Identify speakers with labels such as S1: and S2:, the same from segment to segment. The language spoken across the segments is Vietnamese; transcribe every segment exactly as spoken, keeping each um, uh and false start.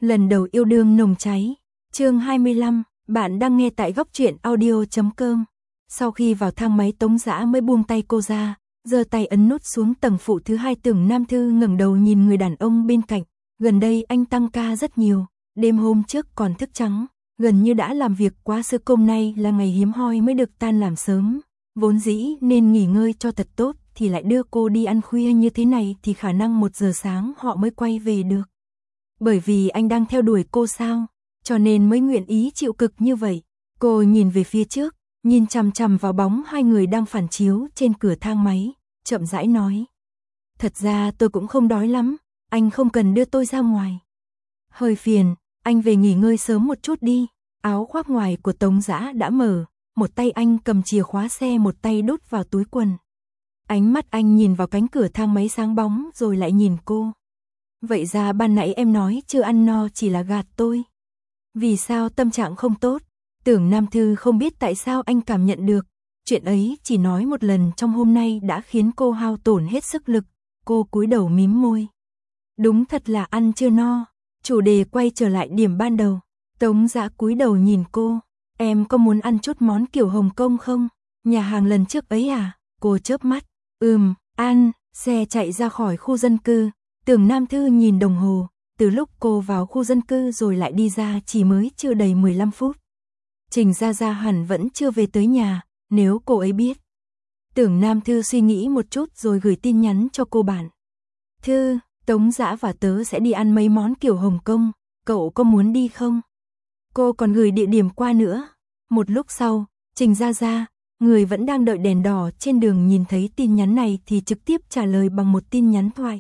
S1: Lần đầu yêu đương nồng cháy. Chương hai mươi lăm, bạn đang nghe tại góc truyện audio chấm com. Sau khi vào thang máy Tống Dã mới buông tay cô ra, giơ tay ấn nút xuống tầng phụ thứ hai. Tưởng Nam Thư ngẩng đầu nhìn người đàn ông bên cạnh, gần đây anh tăng ca rất nhiều, đêm hôm trước còn thức trắng, gần như đã làm việc quá sức. Hôm nay là ngày hiếm hoi mới được tan làm sớm, vốn dĩ nên nghỉ ngơi cho thật tốt, thì lại đưa cô đi ăn khuya như thế này thì khả năng một giờ sáng họ mới quay về được. Bởi vì anh đang theo đuổi cô sao, cho nên mới nguyện ý chịu cực như vậy. Cô nhìn về phía trước, nhìn chằm chằm vào bóng hai người đang phản chiếu trên cửa thang máy, chậm rãi nói. Thật ra tôi cũng không đói lắm, anh không cần đưa tôi ra ngoài. Hơi phiền, anh về nghỉ ngơi sớm một chút đi. Áo khoác ngoài của Tống Dã đã mở, một tay anh cầm chìa khóa xe, một tay đút vào túi quần. Ánh mắt anh nhìn vào cánh cửa thang máy sáng bóng rồi lại nhìn cô. Vậy ra ban nãy em nói chưa ăn no chỉ là gạt tôi. Vì sao tâm trạng không tốt? Tưởng Nam Thư không biết tại sao anh cảm nhận được. Chuyện ấy chỉ nói một lần trong hôm nay đã khiến cô hao tổn hết sức lực. Cô cúi đầu mím môi. Đúng thật là ăn chưa no. Chủ đề quay trở lại điểm ban đầu. Tống Dã cúi đầu nhìn cô. Em có muốn ăn chút món kiểu Hồng Kông không? Nhà hàng lần trước ấy à? Cô chớp mắt. Ừm, ăn. Xe chạy ra khỏi khu dân cư. Tưởng Nam Thư nhìn đồng hồ. Từ lúc cô vào khu dân cư rồi lại đi ra chỉ mới chưa đầy mười lăm phút. Trình Gia Gia hẳn vẫn chưa về tới nhà, nếu cô ấy biết. Tưởng Nam Thư suy nghĩ một chút rồi gửi tin nhắn cho cô bạn. Thư, Tống Dã và tớ sẽ đi ăn mấy món kiểu Hồng Kông, cậu có muốn đi không? Cô còn gửi địa điểm qua nữa. Một lúc sau, Trình Gia Gia, người vẫn đang đợi đèn đỏ trên đường, nhìn thấy tin nhắn này thì trực tiếp trả lời bằng một tin nhắn thoại.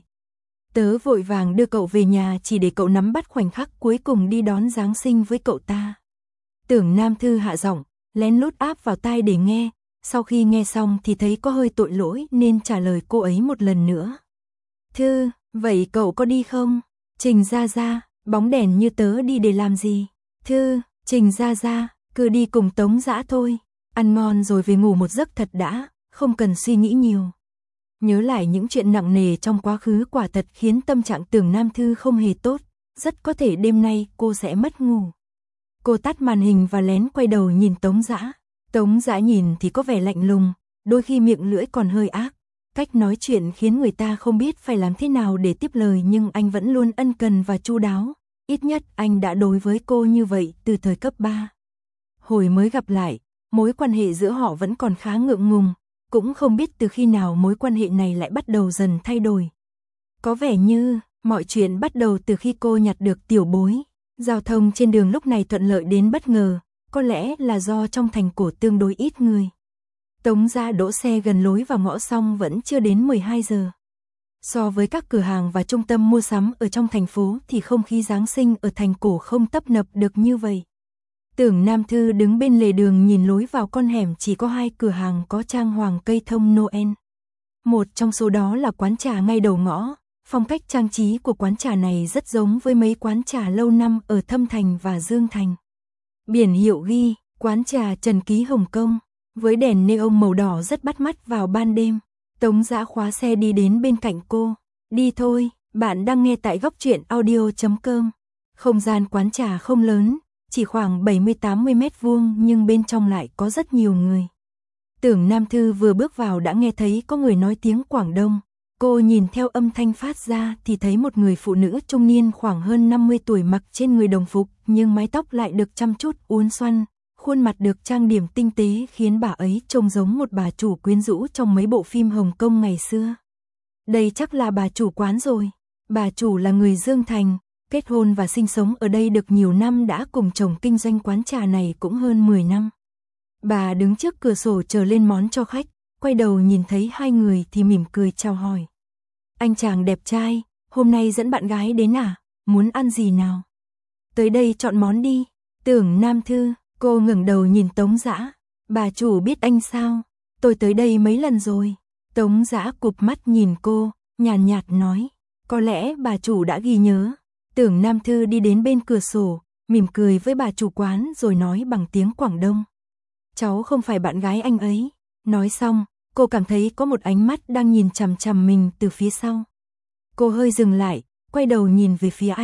S1: Tớ vội vàng đưa cậu về nhà chỉ để cậu nắm bắt khoảnh khắc cuối cùng đi đón Giáng sinh với cậu ta. Tưởng Nam Thư hạ giọng, lén lút áp vào tai để nghe, sau khi nghe xong thì thấy có hơi tội lỗi nên trả lời cô ấy một lần nữa. Thư, vậy cậu có đi không? Trình Gia Gia, bóng đèn như tớ đi để làm gì? Thư, Trình Gia Gia, cứ đi cùng Tống Dã thôi, ăn ngon rồi về ngủ một giấc thật đã, không cần suy nghĩ nhiều. Nhớ lại những chuyện nặng nề trong quá khứ quả thật khiến tâm trạng Tưởng Nam Thư không hề tốt, rất có thể đêm nay cô sẽ mất ngủ. Cô tắt màn hình và lén quay đầu nhìn Tống Dã. Tống Dã nhìn thì có vẻ lạnh lùng, đôi khi miệng lưỡi còn hơi ác. Cách nói chuyện khiến người ta không biết phải làm thế nào để tiếp lời, nhưng anh vẫn luôn ân cần và chu đáo. Ít nhất anh đã đối với cô như vậy từ thời cấp ba. Hồi mới gặp lại, mối quan hệ giữa họ vẫn còn khá ngượng ngùng. Cũng không biết từ khi nào mối quan hệ này lại bắt đầu dần thay đổi. Có vẻ như mọi chuyện bắt đầu từ khi cô nhặt được Tiểu Bối. Giao thông trên đường lúc này thuận lợi đến bất ngờ, có lẽ là do trong thành cổ tương đối ít người. Tống Dã đỗ xe gần lối vào ngõ xong vẫn chưa đến mười hai giờ. So với các cửa hàng và trung tâm mua sắm ở trong thành phố thì không khí Giáng sinh ở thành cổ không tấp nập được như vậy. Tưởng Nam Thư đứng bên lề đường nhìn lối vào con hẻm chỉ có hai cửa hàng có trang hoàng cây thông Noel. Một trong số đó là quán trà ngay đầu ngõ. Phong cách trang trí của quán trà này rất giống với mấy quán trà lâu năm ở Thâm Thành và Dương Thành. Biển hiệu ghi, quán trà Trần Ký Hồng Kông, với đèn neon màu đỏ rất bắt mắt vào ban đêm. Tống Dã khóa xe đi đến bên cạnh cô. Đi thôi, bạn đang nghe tại góc truyện audio chấm com. Không gian quán trà không lớn, chỉ khoảng bảy mươi tám mươi mét vuông nhưng bên trong lại có rất nhiều người. Tưởng Nam Thư vừa bước vào đã nghe thấy có người nói tiếng Quảng Đông. Cô nhìn theo âm thanh phát ra thì thấy một người phụ nữ trung niên khoảng hơn năm mươi tuổi mặc trên người đồng phục, nhưng mái tóc lại được chăm chút uốn xoăn, khuôn mặt được trang điểm tinh tế khiến bà ấy trông giống một bà chủ quyến rũ trong mấy bộ phim Hồng Kông ngày xưa. Đây chắc là bà chủ quán rồi. Bà chủ là người Dương Thành, kết hôn và sinh sống ở đây được nhiều năm, đã cùng chồng kinh doanh quán trà này cũng hơn mười năm. Bà đứng trước cửa sổ chờ lên món cho khách, quay đầu nhìn thấy hai người thì mỉm cười chào hỏi. Anh chàng đẹp trai, hôm nay dẫn bạn gái đến à? Muốn ăn gì nào? Tới đây chọn món đi. Tưởng Nam Thư, cô ngẩng đầu nhìn Tống Dã. Bà chủ biết anh sao? Tôi tới đây mấy lần rồi. Tống Dã cụp mắt nhìn cô, nhàn nhạt nói. Có lẽ bà chủ đã ghi nhớ. Tưởng Nam Thư đi đến bên cửa sổ, mỉm cười với bà chủ quán rồi nói bằng tiếng Quảng Đông. Cháu không phải bạn gái anh ấy. Nói xong, cô cảm thấy có một ánh mắt đang nhìn chằm chằm mình từ phía sau. Cô hơi dừng lại, quay đầu nhìn về phía anh.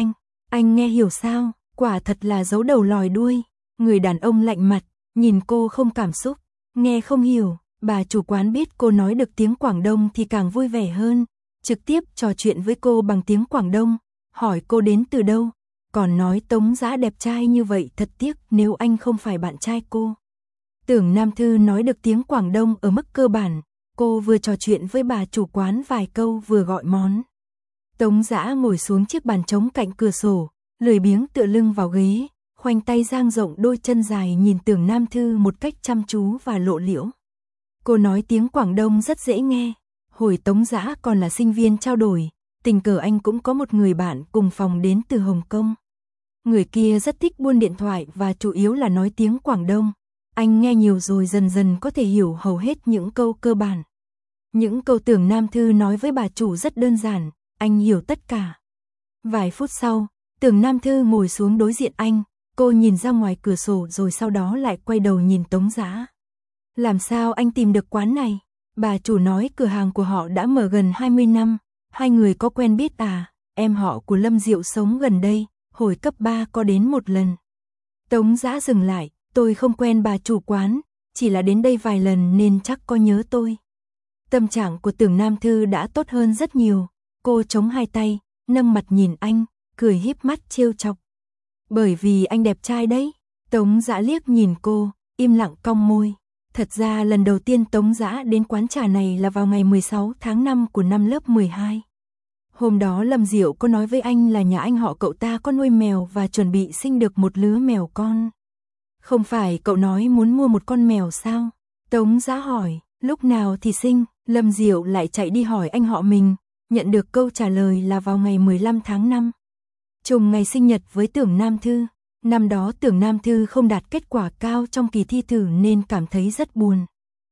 S1: Anh nghe hiểu sao, quả thật là giấu đầu lòi đuôi. Người đàn ông lạnh mặt, nhìn cô không cảm xúc, nghe không hiểu. Bà chủ quán biết cô nói được tiếng Quảng Đông thì càng vui vẻ hơn, trực tiếp trò chuyện với cô bằng tiếng Quảng Đông, hỏi cô đến từ đâu, còn nói Tống Dã đẹp trai như vậy thật tiếc nếu anh không phải bạn trai cô. Tưởng Nam Thư nói được tiếng Quảng Đông ở mức cơ bản, cô vừa trò chuyện với bà chủ quán vài câu vừa gọi món. Tống Dã ngồi xuống chiếc bàn trống cạnh cửa sổ, lười biếng tựa lưng vào ghế, khoanh tay dang rộng đôi chân dài nhìn Tưởng Nam Thư một cách chăm chú và lộ liễu. Cô nói tiếng Quảng Đông rất dễ nghe. Hồi Tống Dã còn là sinh viên trao đổi, tình cờ anh cũng có một người bạn cùng phòng đến từ Hồng Kông. Người kia rất thích buôn điện thoại và chủ yếu là nói tiếng Quảng Đông. Anh nghe nhiều rồi dần dần có thể hiểu hầu hết những câu cơ bản. Những câu Tưởng Nam Thư nói với bà chủ rất đơn giản, anh hiểu tất cả. Vài phút sau, Tưởng Nam Thư ngồi xuống đối diện anh, cô nhìn ra ngoài cửa sổ rồi sau đó lại quay đầu nhìn Tống Dã. Làm sao anh tìm được quán này? Bà chủ nói cửa hàng của họ đã mở gần hai mươi năm, hai người có quen biết à? Em họ của Lâm Diệu sống gần đây, hồi cấp ba có đến một lần. Tống Dã dừng lại, tôi không quen bà chủ quán, chỉ là đến đây vài lần nên chắc có nhớ tôi. Tâm trạng của Tưởng Nam Thư đã tốt hơn rất nhiều, cô chống hai tay, nâng mặt nhìn anh, cười híp mắt trêu chọc. Bởi vì anh đẹp trai đấy. Tống Dã liếc nhìn cô, im lặng cong môi. Thật ra lần đầu tiên Tống Dã đến quán trà này là vào ngày mười sáu tháng năm của năm lớp mười hai. Hôm đó Lâm Diệu có nói với anh là nhà anh họ cậu ta có nuôi mèo và chuẩn bị sinh được một lứa mèo con. Không phải cậu nói muốn mua một con mèo sao? Tống Dã hỏi, lúc nào thì sinh? Lâm Diệu lại chạy đi hỏi anh họ mình, nhận được câu trả lời là vào ngày mười lăm tháng năm. Trùng ngày sinh nhật với Tưởng Nam Thư. Năm đó Tưởng Nam Thư không đạt kết quả cao trong kỳ thi thử nên cảm thấy rất buồn.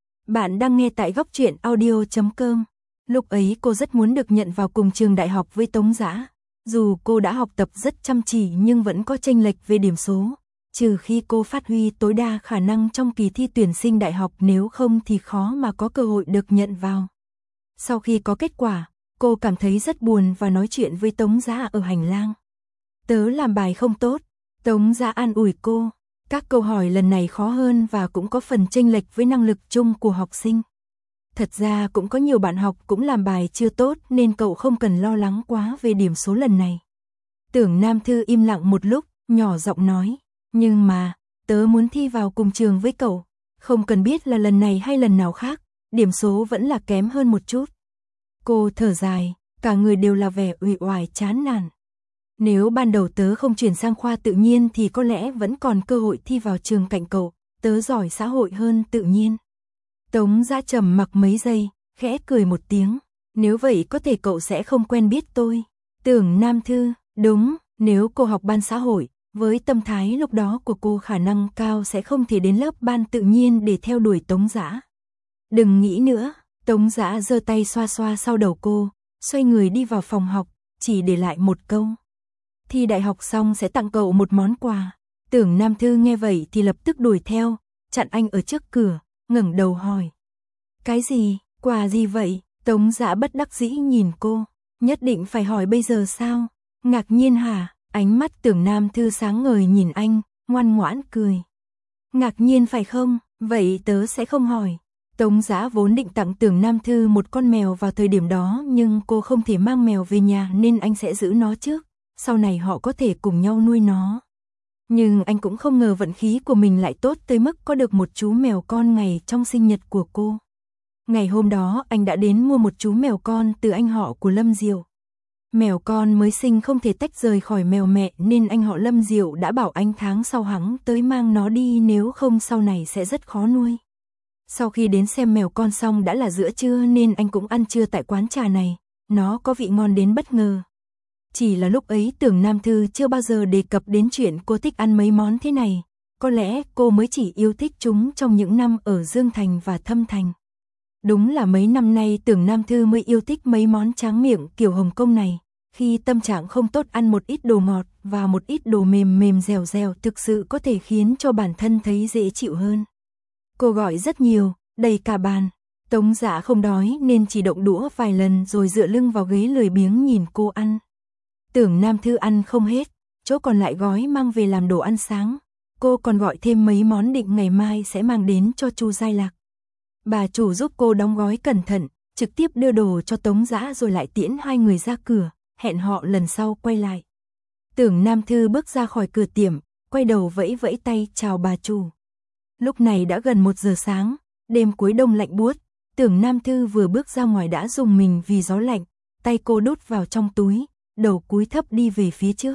S1: Bạn đang nghe tại góc truyện audio chấm com. Lúc ấy cô rất muốn được nhận vào cùng trường đại học với Tống Dã. Dù cô đã học tập rất chăm chỉ nhưng vẫn có chênh lệch về điểm số. Trừ khi cô phát huy tối đa khả năng trong kỳ thi tuyển sinh đại học, nếu không thì khó mà có cơ hội được nhận vào. Sau khi có kết quả, cô cảm thấy rất buồn và nói chuyện với Tống Dã ở hành lang. Tớ làm bài không tốt. Tống Dã an ủi cô, các câu hỏi lần này khó hơn và cũng có phần chênh lệch với năng lực chung của học sinh. Thật ra cũng có nhiều bạn học cũng làm bài chưa tốt nên cậu không cần lo lắng quá về điểm số lần này. Tưởng Nam Thư im lặng một lúc, nhỏ giọng nói, nhưng mà, tớ muốn thi vào cùng trường với cậu, không cần biết là lần này hay lần nào khác, điểm số vẫn là kém hơn một chút. Cô thở dài, cả người đều là vẻ uể oải chán nản. Nếu ban đầu tớ không chuyển sang khoa tự nhiên thì có lẽ vẫn còn cơ hội thi vào trường cạnh cậu, tớ giỏi xã hội hơn tự nhiên. Tống Dã trầm mặc mấy giây, khẽ cười một tiếng, nếu vậy có thể cậu sẽ không quen biết tôi. Tưởng Nam Thư, đúng, nếu cô học ban xã hội, với tâm thái lúc đó của cô khả năng cao sẽ không thể đến lớp ban tự nhiên để theo đuổi Tống Dã. Đừng nghĩ nữa, Tống Dã giơ tay xoa xoa sau đầu cô, xoay người đi vào phòng học, chỉ để lại một câu. Thi đại học xong sẽ tặng cậu một món quà. Tưởng Nam Thư nghe vậy thì lập tức đuổi theo, chặn anh ở trước cửa, ngẩng đầu hỏi. Cái gì, quà gì vậy? Tống Dã bất đắc dĩ nhìn cô, nhất định phải hỏi bây giờ sao? Ngạc nhiên hả? Ánh mắt Tưởng Nam Thư sáng ngời nhìn anh, ngoan ngoãn cười. Ngạc nhiên phải không? Vậy tớ sẽ không hỏi. Tống Dã vốn định tặng Tưởng Nam Thư một con mèo vào thời điểm đó nhưng cô không thể mang mèo về nhà nên anh sẽ giữ nó trước. Sau này họ có thể cùng nhau nuôi nó. Nhưng anh cũng không ngờ vận khí của mình lại tốt tới mức có được một chú mèo con ngày trong sinh nhật của cô. Ngày hôm đó anh đã đến mua một chú mèo con từ anh họ của Lâm Diệu. Mèo con mới sinh không thể tách rời khỏi mèo mẹ nên anh họ Lâm Diệu đã bảo anh tháng sau hắn tới mang nó đi, nếu không sau này sẽ rất khó nuôi. Sau khi đến xem mèo con xong đã là giữa trưa nên anh cũng ăn trưa tại quán trà này. Nó có vị ngon đến bất ngờ. Chỉ là lúc ấy Tưởng Nam Thư chưa bao giờ đề cập đến chuyện cô thích ăn mấy món thế này. Có lẽ cô mới chỉ yêu thích chúng trong những năm ở Dương Thành và Thâm Thành. Đúng là mấy năm nay Tưởng Nam Thư mới yêu thích mấy món tráng miệng kiểu Hồng Kông này. Khi tâm trạng không tốt, ăn một ít đồ ngọt và một ít đồ mềm mềm dẻo dẻo thực sự có thể khiến cho bản thân thấy dễ chịu hơn. Cô gọi rất nhiều, đầy cả bàn. Tống Dã không đói nên chỉ động đũa vài lần rồi dựa lưng vào ghế lười biếng nhìn cô ăn. Tưởng Nam Thư ăn không hết, chỗ còn lại gói mang về làm đồ ăn sáng. Cô còn gọi thêm mấy món định ngày mai sẽ mang đến cho Chu Giai Lạc. Bà chủ giúp cô đóng gói cẩn thận, trực tiếp đưa đồ cho Tống Dã rồi lại tiễn hai người ra cửa, hẹn họ lần sau quay lại. Tưởng Nam Thư bước ra khỏi cửa tiệm, quay đầu vẫy vẫy tay chào bà chủ. Lúc này đã gần một giờ sáng, đêm cuối đông lạnh buốt, Tưởng Nam Thư vừa bước ra ngoài đã rùng mình vì gió lạnh, tay cô đút vào trong túi, đầu cúi thấp đi về phía trước.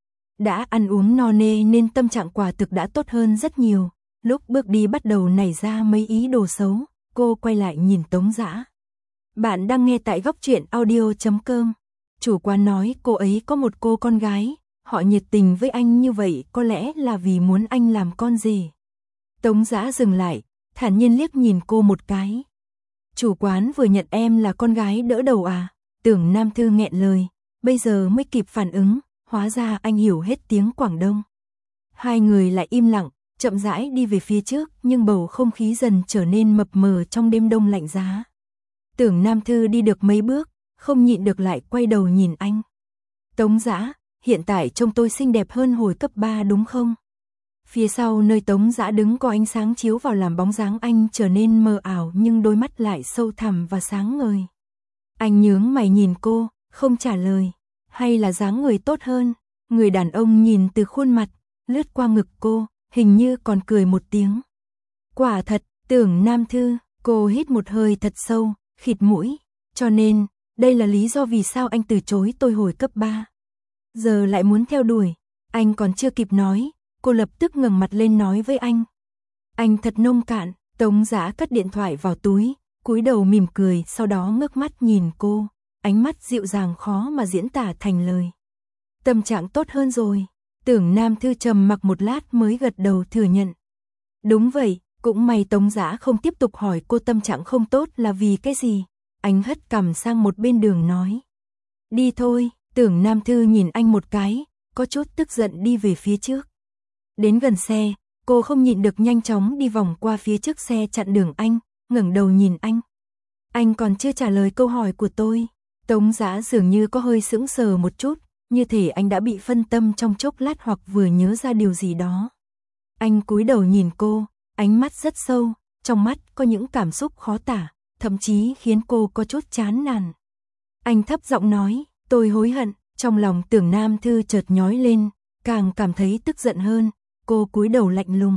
S1: Đã ăn uống no nê nên tâm trạng quả thực đã tốt hơn rất nhiều, lúc bước đi bắt đầu nảy ra mấy ý đồ xấu, cô quay lại nhìn Tống Dã. Bạn đang nghe tại góc truyện audio chấm com. Chủ quán nói cô ấy có một cô con gái, họ nhiệt tình với anh như vậy có lẽ là vì muốn anh làm con rể. Tống Dã dừng lại, thản nhiên liếc nhìn cô một cái. Chủ quán vừa nhận em là con gái đỡ đầu à? Tưởng Nam Thư nghẹn lời, bây giờ mới kịp phản ứng, hóa ra anh hiểu hết tiếng Quảng Đông. Hai người lại im lặng, chậm rãi đi về phía trước, nhưng bầu không khí dần trở nên mập mờ trong đêm đông lạnh giá. Tưởng Nam Thư đi được mấy bước, không nhịn được lại quay đầu nhìn anh. Tống Dã, hiện tại trông tôi xinh đẹp hơn hồi cấp ba đúng không? Phía sau nơi Tống Dã đứng có ánh sáng chiếu vào làm bóng dáng anh trở nên mờ ảo nhưng đôi mắt lại sâu thẳm và sáng ngời. Anh nhướng mày nhìn cô, không trả lời. Hay là dáng người tốt hơn? Người đàn ông nhìn từ khuôn mặt, lướt qua ngực cô, hình như còn cười một tiếng. Quả thật, Tưởng Nam Thư, cô hít một hơi thật sâu, khịt mũi. Cho nên, đây là lý do vì sao anh từ chối tôi hồi cấp ba. Giờ lại muốn theo đuổi. Anh còn chưa kịp nói, cô lập tức ngẩng mặt lên nói với anh. Anh thật nông cạn. Tống Dã cất điện thoại vào túi, cúi đầu mỉm cười, sau đó ngước mắt nhìn cô, ánh mắt dịu dàng khó mà diễn tả thành lời. Tâm trạng tốt hơn rồi. Tưởng Nam Thư trầm mặc một lát mới gật đầu thừa nhận. Đúng vậy, cũng may Tống Dã không tiếp tục hỏi cô tâm trạng không tốt là vì cái gì. Anh hất cằm sang một bên đường nói. Đi thôi. Tưởng Nam Thư nhìn anh một cái, có chút tức giận đi về phía trước. Đến gần xe, cô không nhịn được nhanh chóng đi vòng qua phía trước xe chặn đường anh, ngẩng đầu nhìn anh. Anh còn chưa trả lời câu hỏi của tôi. Tống Dã dường như có hơi sững sờ một chút, như thể anh đã bị phân tâm trong chốc lát hoặc vừa nhớ ra điều gì đó. Anh cúi đầu nhìn cô, ánh mắt rất sâu, trong mắt có những cảm xúc khó tả, thậm chí khiến cô có chút chán nản. Anh thấp giọng nói, tôi hối hận. Trong lòng Tưởng Nam Thư chợt nhói lên, càng cảm thấy tức giận hơn, cô cúi đầu lạnh lùng.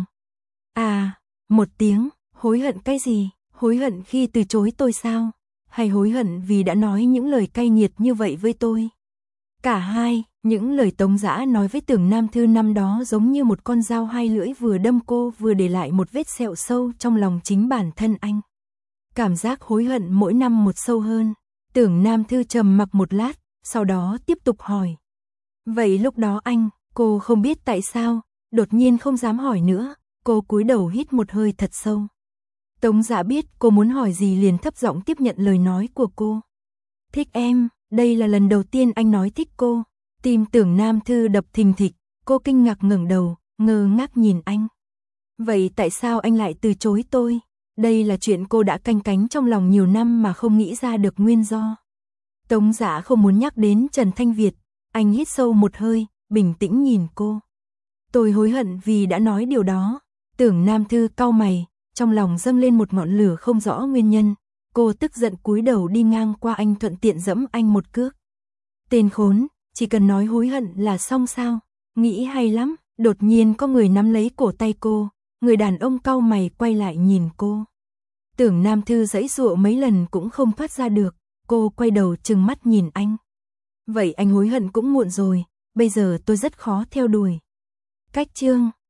S1: À, một tiếng, hối hận cái gì? Hối hận khi từ chối tôi sao? Hay hối hận vì đã nói những lời cay nghiệt như vậy với tôi? Cả hai, những lời Tống Dã nói với Tưởng Nam Thư năm đó giống như một con dao hai lưỡi vừa đâm cô vừa để lại một vết sẹo sâu trong lòng chính bản thân anh. Cảm giác hối hận mỗi năm một sâu hơn. Tưởng Nam Thư trầm mặc một lát, sau đó tiếp tục hỏi. Vậy lúc đó anh, cô không biết tại sao, đột nhiên không dám hỏi nữa, cô cúi đầu hít một hơi thật sâu. Tống Dã biết cô muốn hỏi gì liền thấp giọng tiếp nhận lời nói của cô. Thích em, đây là lần đầu tiên anh nói thích cô. Tim Tưởng Nam Thư đập thình thịch, cô kinh ngạc ngẩng đầu, ngơ ngác nhìn anh. Vậy tại sao anh lại từ chối tôi? Đây là chuyện cô đã canh cánh trong lòng nhiều năm mà không nghĩ ra được nguyên do. Tống Dã không muốn nhắc đến Trần Thanh Việt, anh hít sâu một hơi, bình tĩnh nhìn cô. Tôi hối hận vì đã nói điều đó. Tưởng Nam Thư cau mày, trong lòng dâng lên một ngọn lửa không rõ nguyên nhân. Cô tức giận cúi đầu đi ngang qua anh thuận tiện giẫm anh một cước. Tên khốn, chỉ cần nói hối hận là xong sao? Nghĩ hay lắm. Đột nhiên có người nắm lấy cổ tay cô, người đàn ông cau mày quay lại nhìn cô. Tưởng Nam Thư giãy giụa mấy lần cũng không thoát ra được. Cô quay đầu trừng mắt nhìn anh. Vậy anh hối hận cũng muộn rồi, bây giờ tôi rất khó theo đuổi. Cách chương